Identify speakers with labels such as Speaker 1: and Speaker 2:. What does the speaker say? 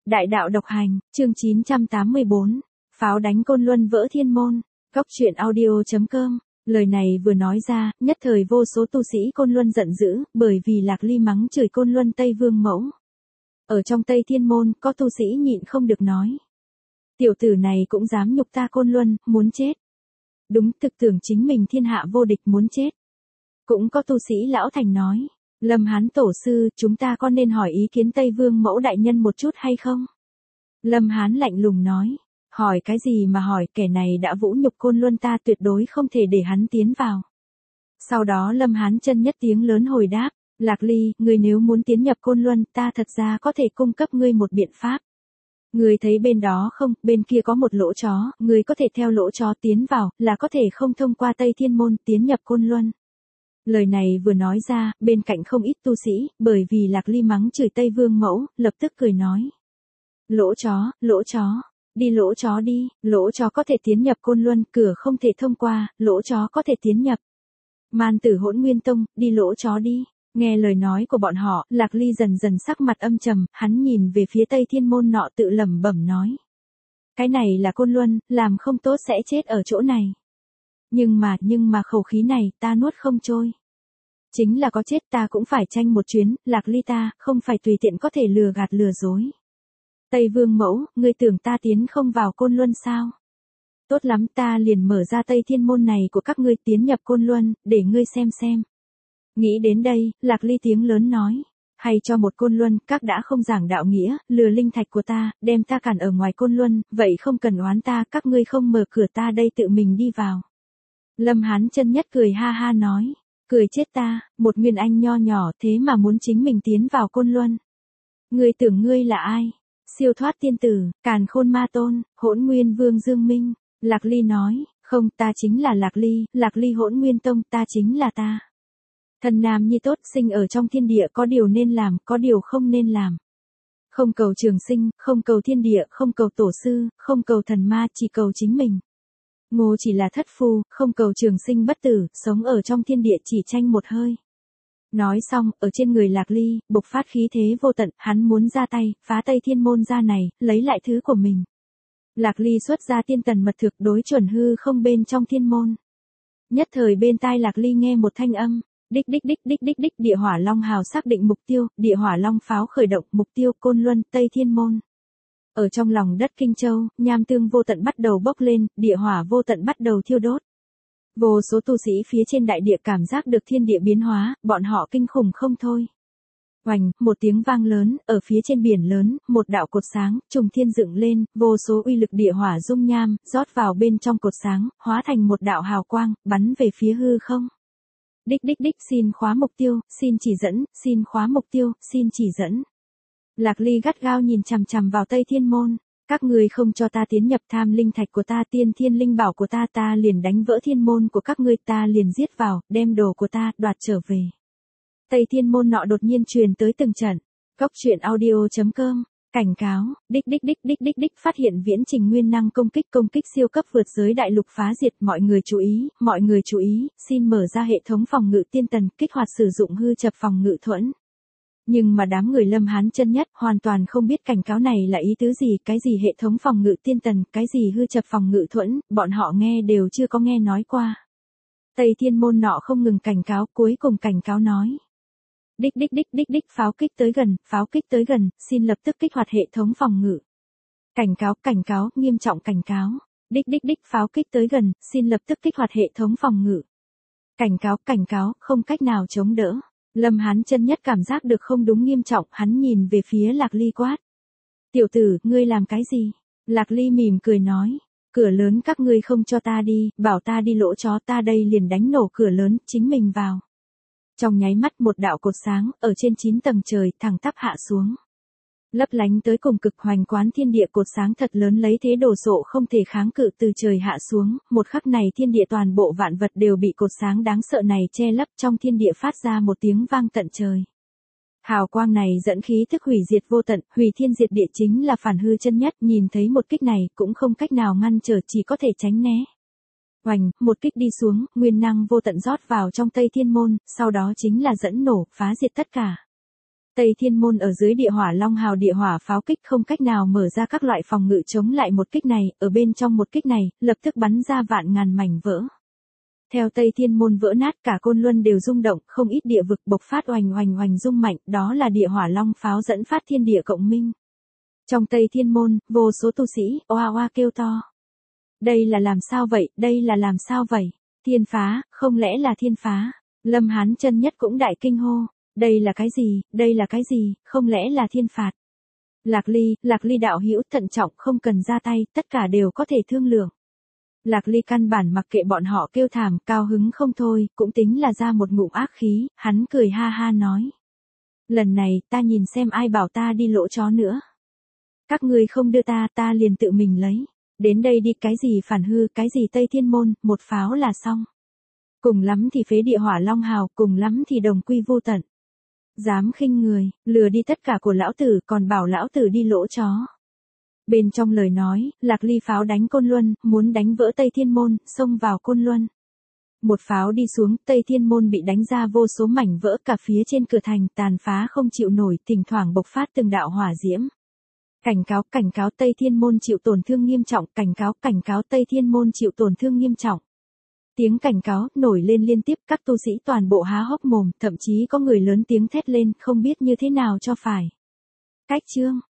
Speaker 1: Đại đạo độc hành, chương 984, pháo đánh Côn Luân vỡ thiên môn, góc truyện audio.com. Lời này vừa nói ra, nhất thời vô số tu sĩ Côn Luân giận dữ, bởi vì Lạc Ly mắng chửi Côn Luân Tây Vương mẫu. Ở trong Tây Thiên Môn, có tu sĩ nhịn không được nói. Tiểu tử này cũng dám nhục ta Côn Luân, muốn chết. Đúng, thực tưởng chính mình thiên hạ vô địch muốn chết. Cũng có tu sĩ lão thành nói. Lâm Hán tổ sư, chúng ta có nên hỏi ý kiến Tây Vương mẫu đại nhân một chút hay không? Lâm Hán lạnh lùng nói. Hỏi cái gì mà hỏi, kẻ này đã vũ nhục Côn Luân, ta tuyệt đối không thể để hắn tiến vào. Sau đó Lâm Hán chân nhất tiếng lớn hồi đáp. Lạc Ly, ngươi nếu muốn tiến nhập Côn Luân, ta thật ra có thể cung cấp ngươi một biện pháp. Ngươi thấy bên đó không, bên kia có một lỗ chó, ngươi có thể theo lỗ chó tiến vào, là có thể không thông qua Tây Thiên Môn tiến nhập Côn Luân. Lời này vừa nói ra, bên cạnh không ít tu sĩ, bởi vì Lạc Ly mắng chửi Tây Vương mẫu, lập tức cười nói. Lỗ chó, đi lỗ chó đi, lỗ chó có thể tiến nhập Côn Luân, cửa không thể thông qua, lỗ chó có thể tiến nhập. Man tử Hỗn Nguyên Tông, đi lỗ chó đi. Nghe lời nói của bọn họ, Lạc Ly dần dần sắc mặt âm trầm, hắn nhìn về phía Tây Thiên Môn nọ tự lẩm bẩm nói. Cái này là Côn Luân, làm không tốt sẽ chết ở chỗ này. Nhưng mà khẩu khí này, ta nuốt không trôi. Chính là có chết ta cũng phải tranh một chuyến, Lạc Ly ta, không phải tùy tiện có thể lừa gạt lừa dối. Tây Vương mẫu, ngươi tưởng ta tiến không vào Côn Luân sao? Tốt lắm, ta liền mở ra Tây Thiên Môn này của các ngươi tiến nhập Côn Luân, để ngươi xem. Nghĩ đến đây, Lạc Ly tiếng lớn nói. Hay cho một Côn Luân, các đã không giảng đạo nghĩa, lừa linh thạch của ta, đem ta cản ở ngoài Côn Luân, vậy không cần oán ta, các ngươi không mở cửa ta đây tự mình đi vào. Lâm Hán chân nhất cười ha ha nói. Cười chết ta, một nguyên anh nho nhỏ thế mà muốn chính mình tiến vào Côn Luân. Ngươi tưởng ngươi là ai? Siêu thoát tiên tử, Càn Khôn Ma Tôn, Hỗn Nguyên Vương Dương Minh. Lạc Ly nói, không, ta chính là Lạc Ly Hỗn Nguyên Tông, ta chính là ta. Thần nam nhi tốt, sinh ở trong thiên địa, có điều nên làm, có điều không nên làm. Không cầu trường sinh, không cầu thiên địa, không cầu tổ sư, không cầu thần ma, chỉ cầu chính mình. Ngô chỉ là thất phu, không cầu trường sinh bất tử, sống ở trong thiên địa chỉ tranh một hơi. Nói xong, ở trên người Lạc Ly, bộc phát khí thế vô tận, hắn muốn ra tay, phá Tây Thiên Môn ra này, lấy lại thứ của mình. Lạc Ly xuất ra tiên tần mật thực đối chuẩn hư không bên trong thiên môn. Nhất thời bên tai Lạc Ly nghe một thanh âm, đích, địa hỏa long hào xác định mục tiêu, địa hỏa long pháo khởi động, mục tiêu Côn Luân, Tây Thiên Môn. Ở trong lòng đất Kinh Châu, nham tương vô tận bắt đầu bốc lên, địa hỏa vô tận bắt đầu thiêu đốt. Vô số tu sĩ phía trên đại địa cảm giác được thiên địa biến hóa, bọn họ kinh khủng không thôi. Oành, một tiếng vang lớn, ở phía trên biển lớn, một đạo cột sáng, trùng thiên dựng lên, vô số uy lực địa hỏa dung nham, rót vào bên trong cột sáng, hóa thành một đạo hào quang, bắn về phía hư không. Đích, xin khóa mục tiêu, xin chỉ dẫn, xin khóa mục tiêu, xin chỉ dẫn. Lạc Ly gắt gao nhìn chằm chằm vào Tây Thiên Môn. Các ngươi không cho ta tiến nhập, tham linh thạch của ta, tiên thiên linh bảo của ta, ta liền đánh vỡ thiên môn của các ngươi, ta liền giết vào, đem đồ của ta, đoạt trở về. Tây Thiên Môn nọ đột nhiên truyền tới từng trận. Góc truyện audio.com. Cảnh cáo, đích, phát hiện viễn trình nguyên năng công kích siêu cấp vượt giới đại lục phá diệt, mọi người chú ý, xin mở ra hệ thống phòng ngự tiên tần, kích hoạt sử dụng hư chập phòng ngự thuẫn. Nhưng mà đám người Lâm Hán chân nhất hoàn toàn không biết cảnh cáo này là ý tứ gì, cái gì hệ thống phòng ngự tiên tần, cái gì hư chập phòng ngự thuẫn, bọn họ nghe đều chưa có nghe nói qua. Tây Thiên Môn nọ không ngừng cảnh cáo, cuối cùng cảnh cáo nói. Đích, pháo kích tới gần, xin lập tức kích hoạt hệ thống phòng ngự. Cảnh cáo, nghiêm trọng cảnh cáo. Đích, pháo kích tới gần, xin lập tức kích hoạt hệ thống phòng ngự. Cảnh cáo, không cách nào chống đỡ. Lâm Hán chân nhất cảm giác được không đúng nghiêm trọng, hắn nhìn về phía Lạc Ly quát. Tiểu tử, ngươi làm cái gì? Lạc Ly mỉm cười nói. Cửa lớn các ngươi không cho ta đi, bảo ta đi lỗ chó, ta đây liền đánh nổ cửa lớn, chính mình vào. Trong nháy mắt một đạo cột sáng, ở trên 9 tầng trời, thẳng tắp hạ xuống. Lấp lánh tới cùng cực, hoành quán thiên địa, cột sáng thật lớn lấy thế đồ sộ không thể kháng cự từ trời hạ xuống, một khắc này thiên địa toàn bộ vạn vật đều bị cột sáng đáng sợ này che lấp, trong thiên địa phát ra một tiếng vang tận trời. Hào quang này dẫn khí thức hủy diệt vô tận, hủy thiên diệt địa chính là phản hư chân nhất, nhìn thấy một kích này cũng không cách nào ngăn trở, chỉ có thể tránh né. Oành, một kích đi xuống, nguyên năng vô tận rót vào trong Tây Thiên Môn, sau đó chính là dẫn nổ, phá diệt tất cả. Tây Thiên Môn ở dưới địa hỏa long hào địa hỏa pháo kích không cách nào mở ra các loại phòng ngự chống lại một kích này, ở bên trong một kích này, lập tức bắn ra vạn ngàn mảnh vỡ. Theo Tây Thiên Môn vỡ nát cả Côn Luân đều rung động, không ít địa vực bộc phát oành oành oành rung mạnh, đó là địa hỏa long pháo dẫn phát thiên địa cộng minh. Trong Tây Thiên Môn, vô số tu sĩ, oa oa kêu to. Đây là làm sao vậy, đây là làm sao vậy? Thiên phá, không lẽ là thiên phá? Lâm Hán chân nhất cũng đại kinh hô. Đây là cái gì, đây là cái gì, không lẽ là thiên phạt? Lạc Ly đạo hữu thận trọng không cần ra tay, tất cả đều có thể thương lượng. Lạc Ly căn bản mặc kệ bọn họ kêu thảm, cao hứng không thôi, cũng tính là ra một ngụm ác khí, hắn cười ha ha nói. Lần này, ta nhìn xem ai bảo ta đi lỗ chó nữa. Các ngươi không đưa ta liền tự mình lấy. Đến đây đi, cái gì phản hư, cái gì Tây Thiên Môn, một pháo là xong. Cùng lắm thì phế địa hỏa long hào, cùng lắm thì đồng quy vô tận. Dám khinh người, lừa đi tất cả của lão tử, còn bảo lão tử đi lỗ chó. Bên trong lời nói, Lạc Ly pháo đánh Côn Luân, muốn đánh vỡ Tây Thiên Môn, xông vào Côn Luân. Một pháo đi xuống, Tây Thiên Môn bị đánh ra vô số mảnh vỡ, cả phía trên cửa thành tàn phá không chịu nổi, thỉnh thoảng bộc phát từng đạo hỏa diễm. Cảnh cáo Tây Thiên Môn chịu tổn thương nghiêm trọng, cảnh cáo Tây Thiên Môn chịu tổn thương nghiêm trọng. Tiếng cảnh cáo nổi lên liên tiếp, các tu sĩ toàn bộ há hốc mồm, thậm chí có người lớn tiếng thét lên, không biết như thế nào cho phải. Cách chương